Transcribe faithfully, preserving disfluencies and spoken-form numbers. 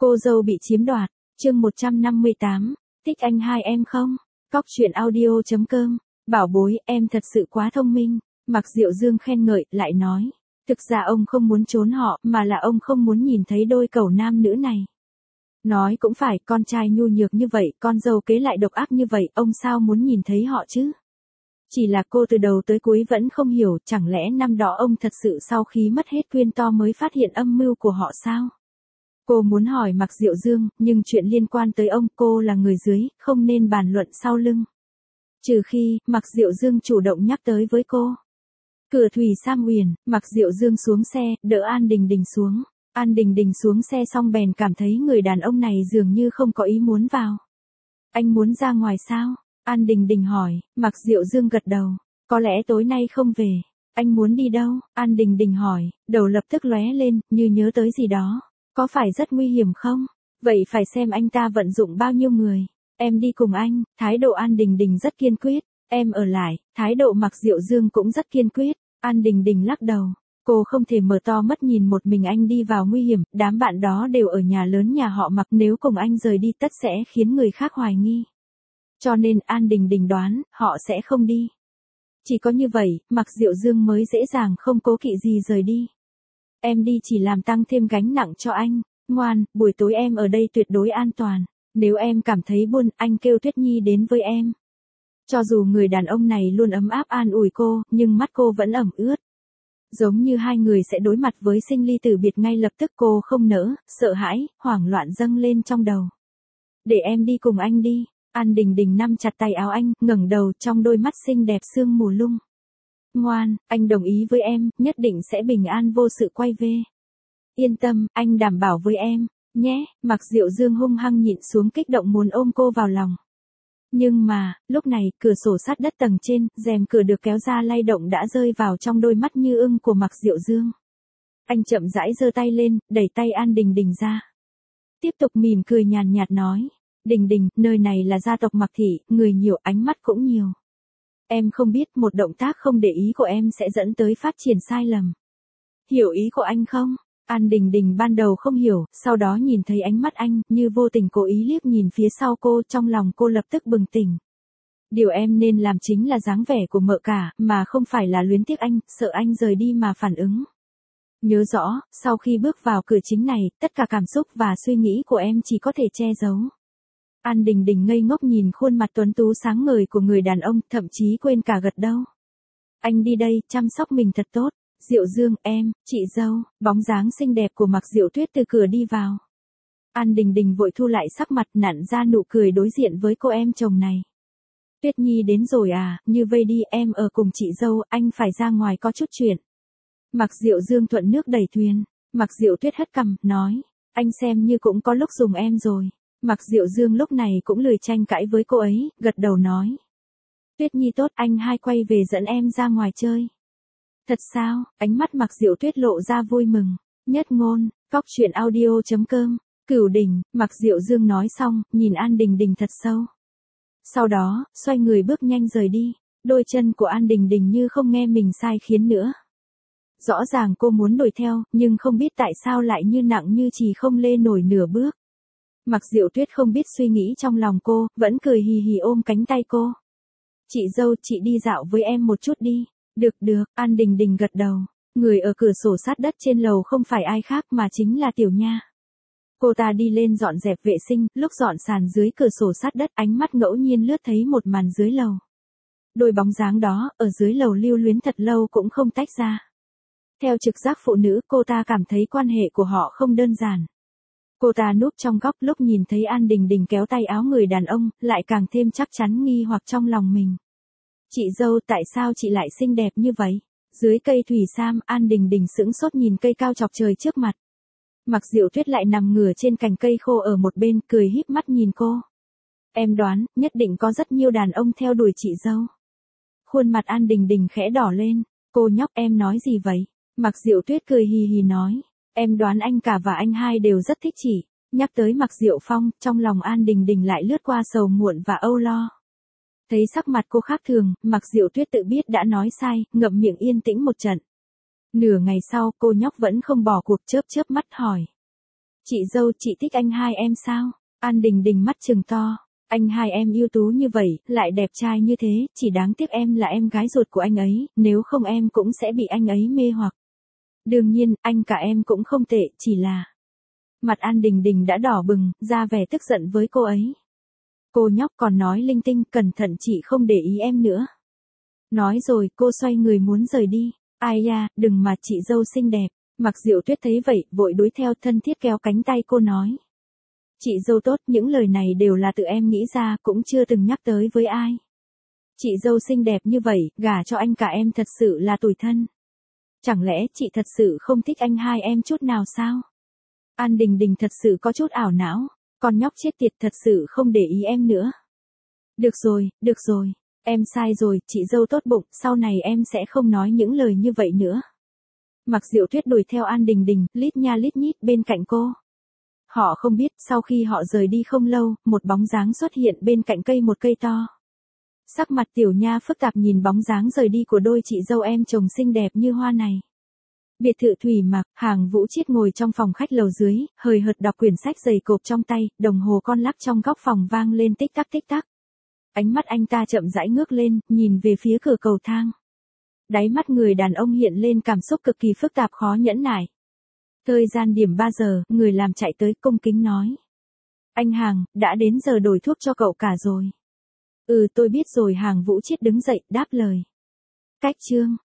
Cô dâu bị chiếm đoạt, chương một trăm năm mươi tám, thích anh hai em không? Cóc truyện audio chấm com, bảo bối, em thật sự quá thông minh, Mạc Diệu Dương khen ngợi, lại nói. Thực ra ông không muốn trốn họ, mà là ông không muốn nhìn thấy đôi cẩu nam nữ này. Nói cũng phải, con trai nhu nhược như vậy, con dâu kế lại độc ác như vậy, ông sao muốn nhìn thấy họ chứ? Chỉ là cô từ đầu tới cuối vẫn không hiểu, chẳng lẽ năm đó ông thật sự sau khi mất hết Quyên To mới phát hiện âm mưu của họ sao? Cô muốn hỏi Mạc Diệu Dương, nhưng chuyện liên quan tới ông, cô là người dưới, không nên bàn luận sau lưng. Trừ khi, Mạc Diệu Dương chủ động nhắc tới với cô. Cửa Thủy Sam Uyển, Mạc Diệu Dương xuống xe, đỡ An Đình Đình xuống. An Đình Đình xuống xe xong bèn cảm thấy người đàn ông này dường như không có ý muốn vào. Anh muốn ra ngoài sao? An Đình Đình hỏi, Mạc Diệu Dương gật đầu. Có lẽ tối nay không về. Anh muốn đi đâu? An Đình Đình hỏi, đầu lập tức lóe lên, như nhớ tới gì đó. Có phải rất nguy hiểm không? Vậy phải xem anh ta vận dụng bao nhiêu người. Em đi cùng anh, thái độ An Đình Đình rất kiên quyết. Em ở lại, thái độ Mạc Diệu Dương cũng rất kiên quyết. An Đình Đình lắc đầu. Cô không thể mở to mắt nhìn một mình anh đi vào nguy hiểm, đám bạn đó đều ở nhà lớn nhà họ Mạc, nếu cùng anh rời đi tất sẽ khiến người khác hoài nghi. Cho nên An Đình Đình đoán, họ sẽ không đi. Chỉ có như vậy, Mạc Diệu Dương mới dễ dàng không cố kỵ gì rời đi. Em đi chỉ làm tăng thêm gánh nặng cho anh. Ngoan, buổi tối em ở đây tuyệt đối an toàn. Nếu em cảm thấy buồn, anh kêu Tuyết Nhi đến với em. Cho dù người đàn ông này luôn ấm áp an ủi cô, nhưng mắt cô vẫn ẩm ướt. Giống như hai người sẽ đối mặt với sinh ly tử biệt ngay lập tức, cô không nỡ, sợ hãi, hoảng loạn dâng lên trong đầu. Để em đi cùng anh đi. An Đình Đình nắm chặt tay áo anh, ngẩng đầu, trong đôi mắt xinh đẹp sương mù lung. Ngoan, anh đồng ý với em, nhất định sẽ bình an vô sự quay về. Yên tâm, anh đảm bảo với em, nhé. Mạc Diệu Dương hung hăng nhịn xuống kích động muốn ôm cô vào lòng. Nhưng mà, lúc này, cửa sổ sát đất tầng trên, rèm cửa được kéo ra lay động đã rơi vào trong đôi mắt như ưng của Mạc Diệu Dương. Anh chậm rãi giơ tay lên, đẩy tay An Đình Đình ra. Tiếp tục mỉm cười nhàn nhạt nói. Đình Đình, nơi này là gia tộc Mạc Thị, người nhiều ánh mắt cũng nhiều. Em không biết một động tác không để ý của em sẽ dẫn tới phát triển sai lầm. Hiểu ý của anh không? An Đình Đình ban đầu không hiểu, sau đó nhìn thấy ánh mắt anh, như vô tình cố ý liếc nhìn phía sau cô, trong lòng cô lập tức bừng tỉnh. Điều em nên làm chính là dáng vẻ của mợ cả, mà không phải là luyến tiếc anh, sợ anh rời đi mà phản ứng. Nhớ rõ, sau khi bước vào cửa chính này, tất cả cảm xúc và suy nghĩ của em chỉ có thể che giấu. An Đình Đình ngây ngốc nhìn khuôn mặt tuấn tú sáng ngời của người đàn ông, thậm chí quên cả gật đầu. Anh đi đây, chăm sóc mình thật tốt. Diệu Dương, em, chị dâu, bóng dáng xinh đẹp của Mạc Diệu Tuyết từ cửa đi vào. An Đình Đình vội thu lại sắc mặt, nặn ra nụ cười đối diện với cô em chồng này. Tuyết Nhi đến rồi à, như vây đi, em ở cùng chị dâu, anh phải ra ngoài có chút chuyện. Mạc Diệu Dương thuận nước đẩy thuyền. Mạc Diệu Tuyết hất cằm, nói, anh xem như cũng có lúc dùng em rồi. Mạc Diệu Dương lúc này cũng lười tranh cãi với cô ấy, gật đầu nói. Tuyết Nhi tốt, anh hai quay về dẫn em ra ngoài chơi. Thật sao? Ánh mắt Mạc Diệu Tuyết lộ ra vui mừng. Nhất ngôn, cóc truyện audio chấm com, Cửu Đỉnh. Mạc Diệu Dương nói xong, nhìn An Đình Đình thật sâu. Sau đó, xoay người bước nhanh rời đi. Đôi chân của An Đình Đình như không nghe mình sai khiến nữa. Rõ ràng cô muốn đuổi theo, nhưng không biết tại sao lại như nặng như chỉ không lê nổi nửa bước. Mạc Diệu Tuyết không biết suy nghĩ trong lòng cô, vẫn cười hì hì ôm cánh tay cô. Chị dâu, chị đi dạo với em một chút đi. Được được, An Đình Đình gật đầu. Người ở cửa sổ sát đất trên lầu không phải ai khác mà chính là Tiểu Nha. Cô ta đi lên dọn dẹp vệ sinh, lúc dọn sàn dưới cửa sổ sát đất, ánh mắt ngẫu nhiên lướt thấy một màn dưới lầu. Đôi bóng dáng đó, ở dưới lầu lưu luyến thật lâu cũng không tách ra. Theo trực giác phụ nữ, cô ta cảm thấy quan hệ của họ không đơn giản. Cô ta núp trong góc, lúc nhìn thấy An Đình Đình kéo tay áo người đàn ông, lại càng thêm chắc chắn nghi hoặc trong lòng mình. Chị dâu, tại sao chị lại xinh đẹp như vậy? Dưới cây thủy sam, An Đình Đình sững sốt nhìn cây cao chọc trời trước mặt. Mạc Diệu Tuyết lại nằm ngửa trên cành cây khô ở một bên, cười híp mắt nhìn cô. Em đoán, nhất định có rất nhiều đàn ông theo đuổi chị dâu. Khuôn mặt An Đình Đình khẽ đỏ lên. Cô nhóc, em nói gì vậy? Mạc Diệu Tuyết cười hì hì nói. Em đoán anh cả và anh hai đều rất thích chị. Nhắc tới Mạc Diệu Phong, trong lòng An Đình Đình lại lướt qua sầu muộn và âu lo. Thấy sắc mặt cô khác thường, Mạc Diệu Tuyết tự biết đã nói sai, ngậm miệng yên tĩnh một trận. Nửa ngày sau, cô nhóc vẫn không bỏ cuộc, chớp chớp mắt hỏi. Chị dâu, chị thích anh hai em sao? An Đình Đình mắt trừng to. Anh hai em ưu tú như vậy, lại đẹp trai như thế, chỉ đáng tiếc em là em gái ruột của anh ấy, nếu không em cũng sẽ bị anh ấy mê hoặc. Đương nhiên, anh cả em cũng không tệ, chỉ là... Mặt An Đình Đình đã đỏ bừng, ra vẻ tức giận với cô ấy. Cô nhóc còn nói linh tinh, cẩn thận chị không để ý em nữa. Nói rồi, cô xoay người muốn rời đi. Ai da, đừng mà chị dâu xinh đẹp. Mặc Diệu Tuyết thấy vậy, vội đuổi theo, thân thiết kéo cánh tay cô nói. Chị dâu tốt, những lời này đều là tự em nghĩ ra, cũng chưa từng nhắc tới với ai. Chị dâu xinh đẹp như vậy, gả cho anh cả em thật sự là tủi thân. Chẳng lẽ chị thật sự không thích anh hai em chút nào sao? An Đình Đình thật sự có chút ảo não, con nhóc chết tiệt thật sự không để ý em nữa. Được rồi, được rồi, em sai rồi, chị dâu tốt bụng, sau này em sẽ không nói những lời như vậy nữa. Mặc Diệu Tuyết đuổi theo An Đình Đình, lít nha lít nhít bên cạnh cô. Họ không biết, sau khi họ rời đi không lâu, một bóng dáng xuất hiện bên cạnh cây một cây to. Sắc mặt Tiểu Nha phức tạp nhìn bóng dáng rời đi của đôi chị dâu em chồng xinh đẹp như hoa này. Biệt thự Thủy Mặc, Hàng Vũ Chiết ngồi trong phòng khách lầu dưới, hời hợt đọc quyển sách dày cộp trong tay, đồng hồ con lắc trong góc phòng vang lên tích tắc tích tắc. Ánh mắt anh ta chậm rãi ngước lên, nhìn về phía cửa cầu thang. Đáy mắt người đàn ông hiện lên cảm xúc cực kỳ phức tạp khó nhẫn nại. Thời gian điểm ba giờ, người làm chạy tới cung kính nói. Anh Hàng, đã đến giờ đổi thuốc cho cậu cả rồi. Ừ tôi biết rồi. Hàng Vũ Chiết đứng dậy, đáp lời. Cách chương.